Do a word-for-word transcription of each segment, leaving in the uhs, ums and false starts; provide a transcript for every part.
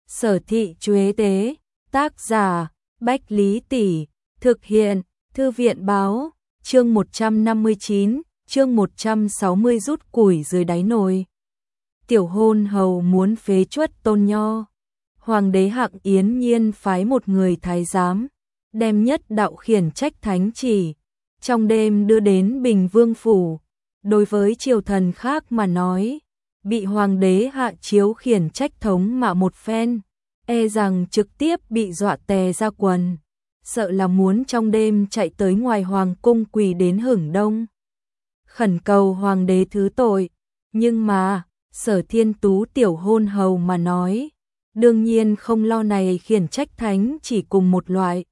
Sở Thị Chuế Tế, tác giả, Bách Lý Tỷ, thực hiện, Thư viện Báo, chương một trăm năm mươi chín, chương một trăm sáu mươi rút củi dưới đáy nồi. Tiểu hôn hầu muốn phế truất Tôn Nho. Hoàng đế Hạng Yến Nhiên phái một người thái giám, đem nhất đạo khiển trách thánh chỉ, trong đêm đưa đến Bình Vương phủ. Đối với triều thần khác mà nói, bị hoàng đế hạ chiếu khiển trách thống mạ một phen, e rằng trực tiếp bị dọa tè ra quần, sợ là muốn trong đêm chạy tới ngoài hoàng cung quỳ đến hửng đông, khẩn cầu hoàng đế thứ tội. Nhưng mà, Sở Thiên Tú tiểu hôn hầu mà nói, đương nhiên không lo này khiển trách thánh chỉ cùng một loại.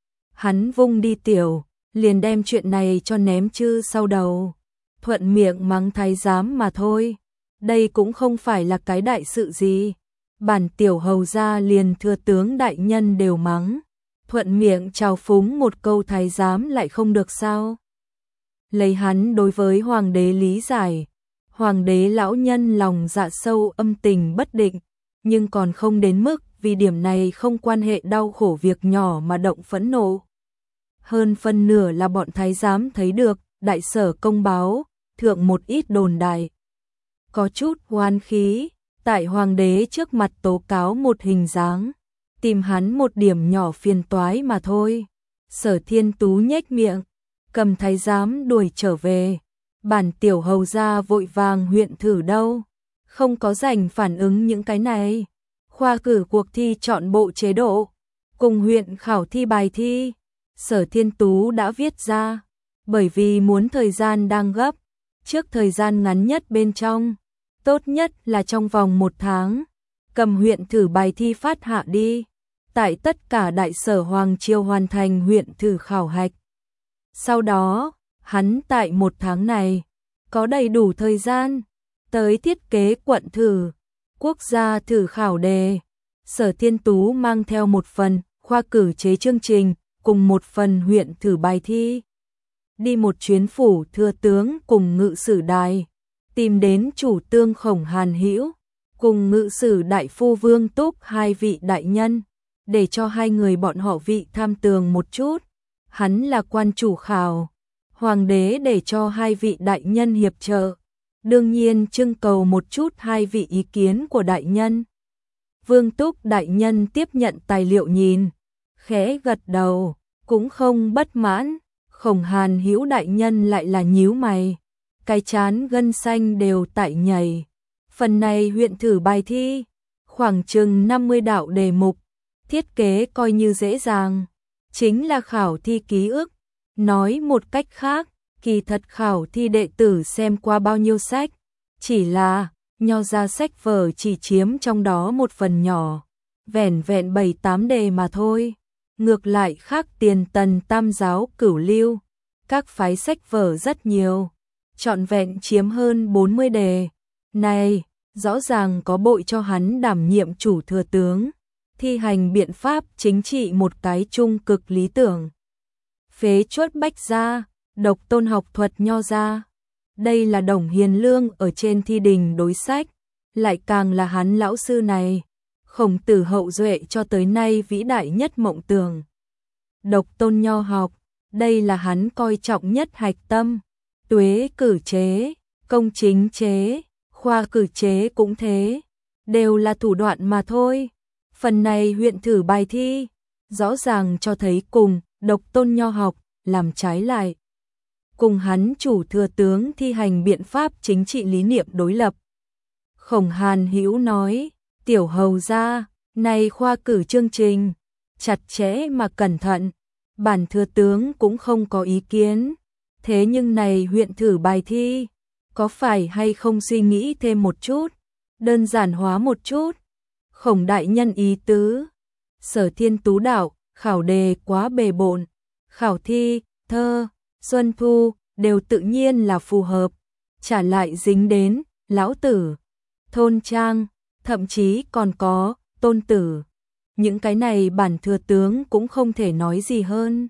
Hắn vung đi tiểu, liền đem chuyện này cho ném chư sau đầu, thuận miệng mắng thái giám mà thôi. Đây cũng không phải là cái đại sự gì. Bản tiểu hầu gia liền thừa tướng đại nhân đều mắng, thuận miệng chào phúng một câu thái giám lại không được sao? Lấy hắn đối với hoàng đế lý giải, hoàng đế lão nhân lòng dạ sâu âm tình bất định, nhưng còn không đến mức vì điểm này không quan hệ đau khổ việc nhỏ mà động phẫn nộ. Hơn phân nửa là bọn thái giám thấy được đại sở công báo thượng một ít đồn đại, có chút oán khí, tại hoàng đế trước mặt tố cáo một hình dáng, tìm hắn một điểm nhỏ phiền toái mà thôi. Sở Thiên Tú nhếch miệng, cầm thái giám đuổi trở về. Bản tiểu hầu gia vội vàng huyện thử đâu, không có rảnh phản ứng những cái này. Khoa cử cuộc thi chọn bộ chế độ, cùng huyện khảo thi bài thi, Sở Thiên Tú đã viết ra, bởi vì muốn thời gian đang gấp, trước thời gian ngắn nhất bên trong, tốt nhất là trong vòng một tháng, cầm huyện thử bài thi phát hạ đi, tại tất cả đại sở hoàng triều hoàn thành huyện thử khảo hạch. Sau đó, hắn tại một tháng này, có đầy đủ thời gian, tới thiết kế quận thử, quốc gia thử khảo đề. Sở Thiên Tú mang theo một phần khoa cử chế chương trình, cùng một phần huyện thử bài thi. Đi một chuyến phủ thừa tướng cùng ngự sử đài, tìm đến chủ tương Khổng Hàn Hữu cùng ngự sử đại phu Vương Túc hai vị đại nhân, để cho hai người bọn họ vị tham tường một chút. Hắn là quan chủ khảo, hoàng đế để cho hai vị đại nhân hiệp trợ, đương nhiên trưng cầu một chút hai vị ý kiến của đại nhân. Vương Túc đại nhân tiếp nhận tài liệu nhìn, khẽ gật đầu, cũng không bất mãn. Khổng Hàn Hữu đại nhân lại là nhíu mày, cái trán gân xanh đều tại nhảy. Phần này huyện thử bài thi, khoảng chừng năm mươi đạo đề mục, thiết kế coi như dễ dàng, chính là khảo thi ký ức. Nói một cách khác, kỳ thật khảo thi đệ tử xem qua bao nhiêu sách, chỉ là nho ra sách vở chỉ chiếm trong đó một phần nhỏ, vẻn vẹn bảy tám đề mà thôi. Ngược lại khác Tiền Tần Tam giáo Cửu Lưu, các phái sách vở rất nhiều, trọn vẹn chiếm hơn bốn mươi đề. Này, rõ ràng có bội cho hắn đảm nhiệm chủ thừa tướng, thi hành biện pháp chính trị một cái trung cực lý tưởng. Phế truất Bách gia, độc tôn học thuật nho gia. Đây là Đồng Hiền Lương ở trên thi đình đối sách, lại càng là hắn lão sư này, Khổng Tử hậu duệ cho tới nay vĩ đại nhất mộng tưởng. Độc tôn nho học, đây là hắn coi trọng nhất hạch tâm. Tuế cử chế, công chính chế, khoa cử chế cũng thế, đều là thủ đoạn mà thôi. Phần này huyện thử bài thi, rõ ràng cho thấy cùng độc tôn nho học làm trái lại, cùng hắn chủ thừa tướng thi hành biện pháp chính trị lý niệm đối lập. Khổng Hàn Hữu nói, tiểu hầu gia, này khoa cử chương trình, chặt chẽ mà cẩn thận, bản thừa tướng cũng không có ý kiến. Thế nhưng này huyện thử bài thi, có phải hay không suy nghĩ thêm một chút, đơn giản hóa một chút? Khổng đại nhân ý tứ. Sở Thiên Tú đạo, khảo đề quá bề bộn, khảo thi, thơ, xuân thu, đều tự nhiên là phù hợp, trả lại dính đến, lão tử, thôn trang, thậm chí còn có, tôn tử. Những cái này bản thừa tướng cũng không thể nói gì hơn.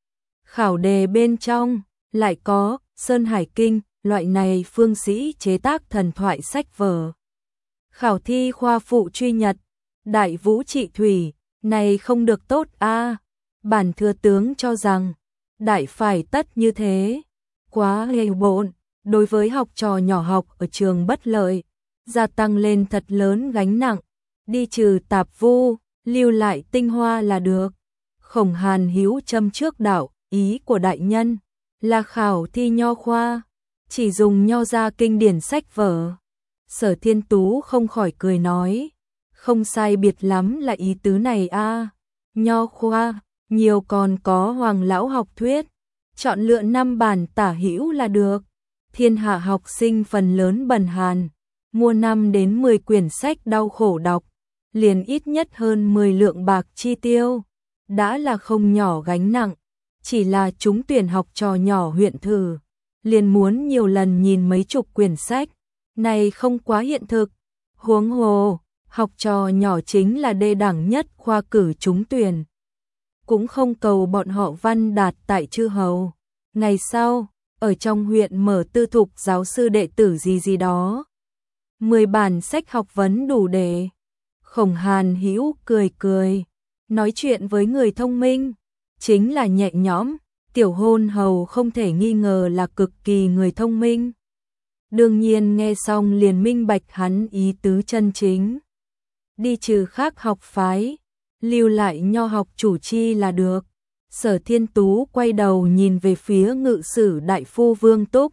Khảo đề bên trong, lại có, Sơn Hải Kinh, loại này phương sĩ chế tác thần thoại sách vở. Khảo thi khoa phụ truy nhật, Đại Vũ trị thủy, này không được tốt a. Bản thừa tướng cho rằng, đại phải tất như thế. Quá hề bộn, đối với học trò nhỏ học ở trường bất lợi, gia tăng lên thật lớn gánh nặng, đi trừ tạp vu, lưu lại tinh hoa là được. Khổng Hàn Hữu châm trước đạo, ý của đại nhân là khảo thi nho khoa, chỉ dùng nho ra kinh điển sách vở. Sở Thiên Tú không khỏi cười nói, không sai biệt lắm là ý tứ này a. Nho khoa, nhiều còn có Hoàng lão học thuyết, chọn lựa năm bản tả hữu là được. Thiên hạ học sinh phần lớn bần hàn, mua năm đến mười quyển sách đau khổ đọc, liền ít nhất hơn mười lượng bạc chi tiêu, đã là không nhỏ gánh nặng. Chỉ là chúng tuyển học trò nhỏ huyện thử, liền muốn nhiều lần nhìn mấy chục quyển sách, này không quá hiện thực. Huống hồ, học trò nhỏ chính là đê đẳng nhất khoa cử trúng tuyển, cũng không cầu bọn họ văn đạt tại chư hầu. Ngày sau, ở trong huyện mở tư thục giáo sư đệ tử gì gì đó. Mười bản sách học vấn đủ để. Khổng Hàn Hữu cười cười, nói chuyện với người thông minh, chính là nhẹ nhõm. Tiểu hôn hầu không thể nghi ngờ là cực kỳ người thông minh. Đương nhiên nghe xong liền minh bạch hắn ý tứ chân chính. Đi trừ khác học phái, lưu lại nho học chủ chi là được. Sở Thiên Tú quay đầu nhìn về phía ngự sử đại phu Vương Túc,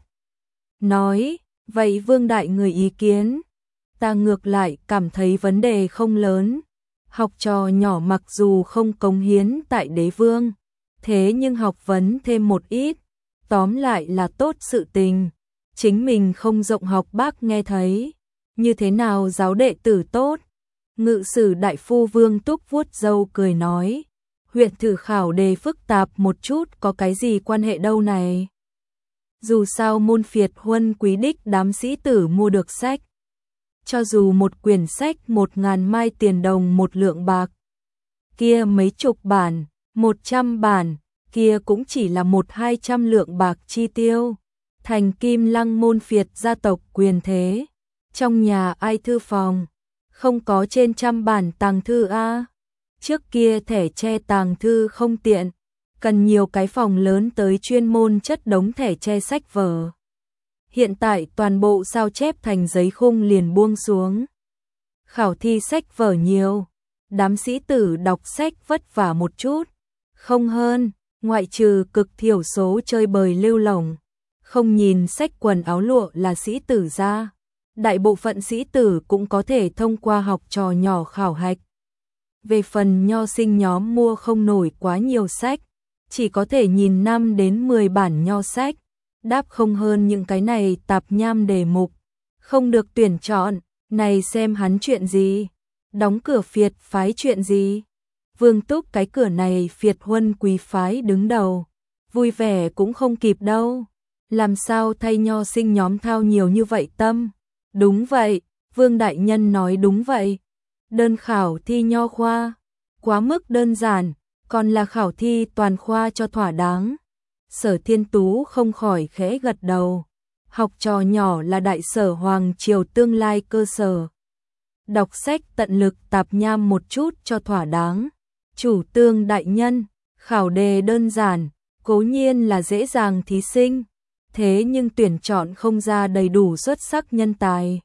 nói, vậy Vương đại người ý kiến, ta ngược lại cảm thấy vấn đề không lớn. Học trò nhỏ mặc dù không cống hiến tại đế vương, thế nhưng học vấn thêm một ít, tóm lại là tốt sự tình. Chính mình không rộng học bác nghe thấy, như thế nào giáo đệ tử tốt. Ngự sử đại phu Vương Túc vuốt râu cười nói, huyện thử khảo đề phức tạp một chút có cái gì quan hệ đâu này. Dù sao môn phiệt huân quý đích đám sĩ tử mua được sách, cho dù một quyển sách một ngàn mai tiền đồng một lượng bạc, kia mấy chục bản, một trăm bản, kia cũng chỉ là một hai trăm lượng bạc chi tiêu. Thành Kim Lăng môn phiệt gia tộc quyền thế, trong nhà ai thư phòng, không có trên trăm bản tàng thư a. Trước kia thẻ che tàng thư không tiện, cần nhiều cái phòng lớn tới chuyên môn chất đống thẻ che sách vở. Hiện tại toàn bộ sao chép thành giấy khung liền buông xuống. Khảo thi sách vở nhiều, đám sĩ tử đọc sách vất vả một chút, không hơn, ngoại trừ cực thiểu số chơi bời lêu lổng, không nhìn sách quần áo lụa là sĩ tử ra. Đại bộ phận sĩ tử cũng có thể thông qua học trò nhỏ khảo hạch. Về phần nho sinh nhóm mua không nổi quá nhiều sách, chỉ có thể nhìn năm đến mười bản nho sách, đáp không hơn những cái này tạp nham đề mục, không được tuyển chọn, này xem hắn chuyện gì, đóng cửa phiệt phái chuyện gì. Vương Túc cái cửa này phiệt huân quý phái đứng đầu, vui vẻ cũng không kịp đâu, làm sao thay nho sinh nhóm thao nhiều như vậy tâm. Đúng vậy, Vương đại nhân nói đúng vậy. Đơn khảo thi nho khoa, quá mức đơn giản, còn là khảo thi toàn khoa cho thỏa đáng. Sở Thiên Tú không khỏi khẽ gật đầu. Học trò nhỏ là đại sở hoàng triều tương lai cơ sở. Đọc sách tận lực tạp nham một chút cho thỏa đáng. Chủ tương đại nhân, khảo đề đơn giản, cố nhiên là dễ dàng thí sinh, thế nhưng tuyển chọn không ra đầy đủ xuất sắc nhân tài,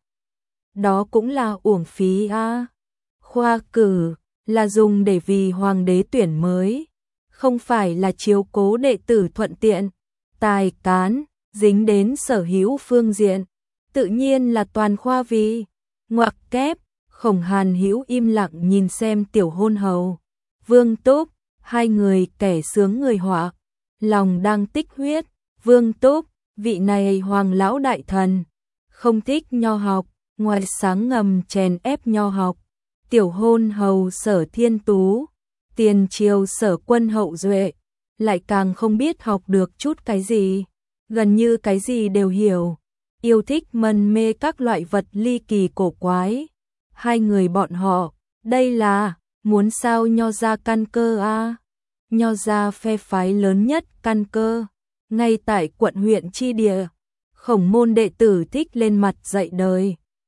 đó cũng là uổng phí a. Khoa cử là dùng để vì hoàng đế tuyển mới, không phải là chiếu cố đệ tử thuận tiện. Tài cán dính đến sở hữu phương diện, tự nhiên là toàn khoa vì. Ngoặc kép, Khổng Hàn Hữu im lặng nhìn xem tiểu hôn hầu Vương Túc, hai người kẻ sướng người họa, lòng đang tích huyết. Vương Túc, vị này hoàng lão đại thần, không thích nho học, ngoài sáng ngầm chèn ép nho học. Tiểu hôn hầu Sở Thiên Tú, tiền triều Sở quân hậu duệ, lại càng không biết học được chút cái gì, gần như cái gì đều hiểu, yêu thích mân mê các loại vật ly kỳ cổ quái. Hai người bọn họ, đây là muốn sao nho ra căn cơ a? À? Nho ra phe phái lớn nhất căn cơ, ngay tại quận huyện chi địa, Khổng môn đệ tử thích lên mặt dạy đời,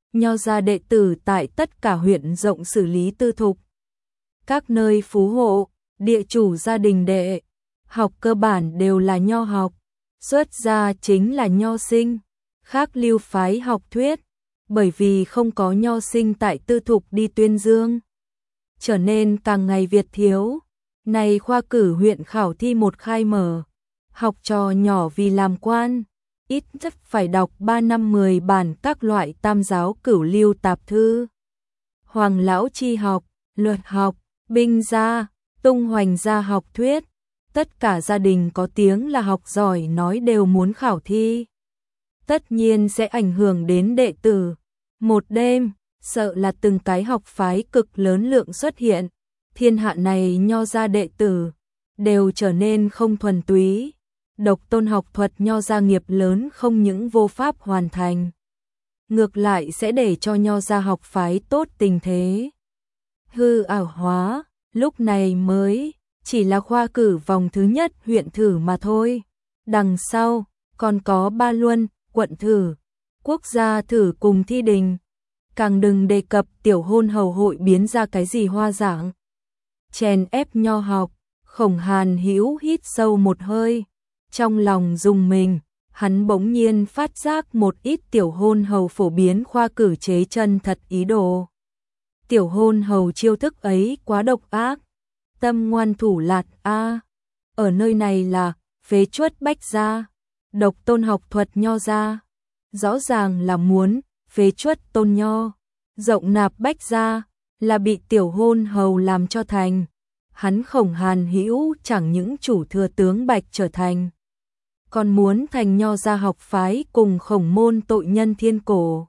Nho gia đệ tử tại tất cả huyện rộng xử lý tư thục. Các nơi phú hộ, địa chủ gia đình đệ, học cơ bản đều là nho học, xuất gia chính là nho sinh, khác lưu phái học thuyết, bởi vì không có nho sinh tại tư thục đi tuyên dương, trở nên càng ngày việt thiếu. Này khoa cử huyện khảo thi một khai mở, học trò nhỏ vì làm quan, ít nhất phải đọc ba năm mười bản các loại tam giáo cửu lưu tạp thư. Hoàng lão chi học, luật học, binh gia, tung hoành gia học thuyết, tất cả gia đình có tiếng là học giỏi nói đều muốn khảo thi. Tất nhiên sẽ ảnh hưởng đến đệ tử. Một đêm, sợ là từng cái học phái cực lớn lượng xuất hiện, thiên hạ này nho gia đệ tử đều trở nên không thuần túy. Độc tôn học thuật nho gia nghiệp lớn không những vô pháp hoàn thành, ngược lại sẽ để cho nho gia học phái tốt tình thế hư ảo hóa. Lúc này mới chỉ là khoa cử vòng thứ nhất huyện thử mà thôi, đằng sau còn có ba luân, quận thử, quốc gia thử cùng thi đình, càng đừng đề cập tiểu hôn hầu hội biến ra cái gì hoa dạng. Chèn ép nho học, Khổng Hàn Hữu hít sâu một hơi, trong lòng rùng mình, hắn bỗng nhiên phát giác một ít tiểu hôn hầu phổ biến khoa cử chế chân thật ý đồ. Tiểu hôn hầu chiêu thức ấy quá độc ác, tâm ngoan thủ lạt a. Ở nơi này là phế truất bách gia, độc tôn học thuật nho gia, rõ ràng là muốn phế truất tôn nho, rộng nạp bách gia, là bị tiểu hôn hầu làm cho thành. Hắn Khổng Hàn Hữu chẳng những chủ thừa tướng Bạch trở thành, còn muốn thành nho gia học phái cùng Khổng môn tội nhân thiên cổ.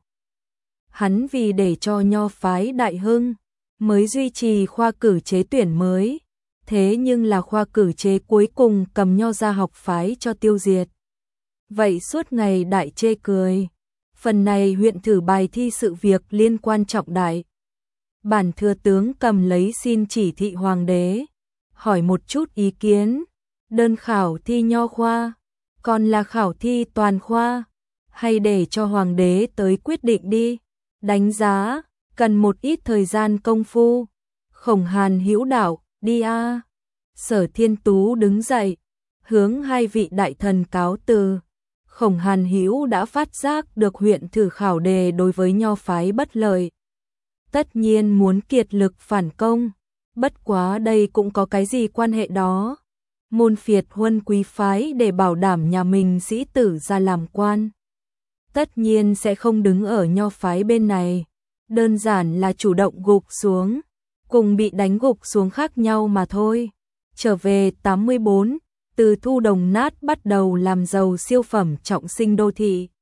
Hắn vì để cho nho phái đại hưng, mới duy trì khoa cử chế tuyển mới, thế nhưng là khoa cử chế cuối cùng cầm nho gia học phái cho tiêu diệt. Vậy suốt ngày đại chê cười. Phần này huyện thử bài thi sự việc liên quan trọng đại. Bản thừa tướng cầm lấy xin chỉ thị hoàng đế, hỏi một chút ý kiến, đơn khảo thi nho khoa, còn là khảo thi toàn khoa, hay để cho hoàng đế tới quyết định đi. Đánh giá, cần một ít thời gian công phu. Khổng Hàn Hữu đạo, đi a. Sở Thiên Tú đứng dậy, hướng hai vị đại thần cáo từ. Khổng Hàn Hữu đã phát giác được huyện thử khảo đề đối với nho phái bất lợi, tất nhiên muốn kiệt lực phản công, bất quá đây cũng có cái gì quan hệ đó. Môn phiệt huân quý phái để bảo đảm nhà mình sĩ tử ra làm quan, tất nhiên sẽ không đứng ở nho phái bên này, đơn giản là chủ động gục xuống, cùng bị đánh gục xuống khác nhau mà thôi. Trở về tám mươi bốn, từ thu đồng nát bắt đầu làm giàu siêu phẩm trọng sinh đô thị.